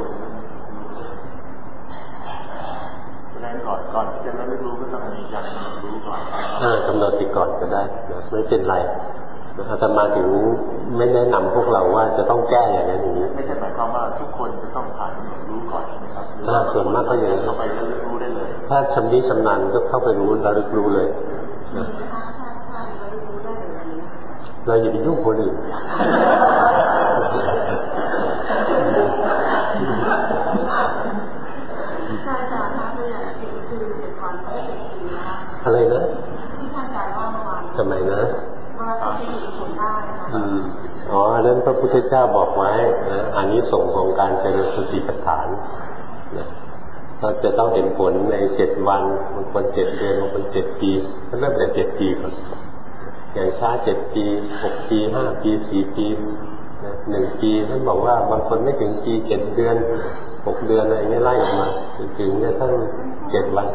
ก่อนก่อนจะไม่รู้ก็ต้องมีการรู้ก่อนอ่ากำหนดติก่อนก็ได้ไม่เป็นไรอาตมาถึงไม่แนะนำพวกเราว่าจะต้องแก้อย่างนั้นอย่างนี้ไม่ใช่หมายความว่าทุกคนจะต้องผ่านกำหนดรู้ก่อนนะครับถ้าส่วนมากก็อย่างนี้เข้าไประลึกรู้ได้เลยถ้าชำนิชำนาญก็เข้าไปรู้ระลึกรู้เลยเราอย่าไปยุ่งคนอื่นอะไรนะทำไมนะอืมอ๋ออันนั้นพระพุทธเจ้าบอกไว้นะอานิสงส์ของการเจริญสติปัฏฐานนะก็จะต้องเห็นผลในเจ็ดวันบางคนเจ็ดเดือนบางคนเจ็ดปีก็เริ่มแต่เจ็ดปีก่อนอย่างช้าเจ็ดปีหกปีห้าปีสี่ปีหนึ่งปีท่านบอกว่าบางคนไม่ถึงปีเจ็ดเดือนหกเดือนอะไรเงี้ยไล่ออกมาถึงเนี่ยตั้งเจ็ดวัน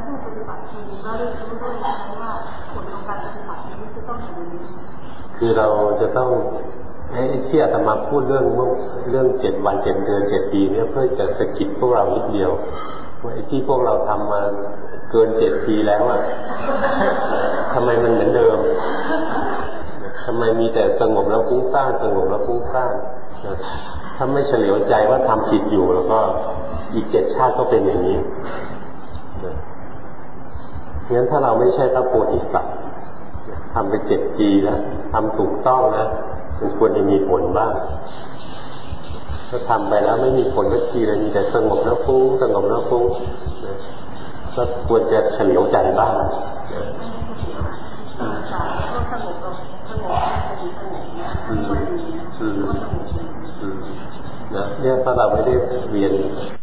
คือเราจะต้องไอ้ที่อาตมาพูดเรื่องเรื่องเจ็ดวันเจ็ดเดือนเจ็ดปีเนี่ยเพื่อจะสะกิดพวกเรานิดเดียวว่าไอ้ที่พวกเราทำมาเกินเจ็ดปีแล้วอ่ะทำไมมันเหมือนเดิมทำไมมีแต่สงบแล้วฟุ้งซ่านสงบแล้วฟุ้งซ่านถ้าไม่เฉลียวใจว่าทำผิดอยู่แล้วก็อีกเจ็ดชาติก็เป็นอย่างนี้งั้นถ้าเราไม่ใช่พระโพธิสัตว์ทำไปเจ็ดปีแล้วทำถูกต้องนะมันควรจะมีผลบ้างถ้าทำไปแล้วไม่มีผลสักทีเลยมีแต่สงบแล้วฟุ้งสงบแล้วฟุ้งก็ควรจะเฉลียวใจบ้างอืมอืมอืมนะเนี่ยถ้าเราไม่ได้เรียน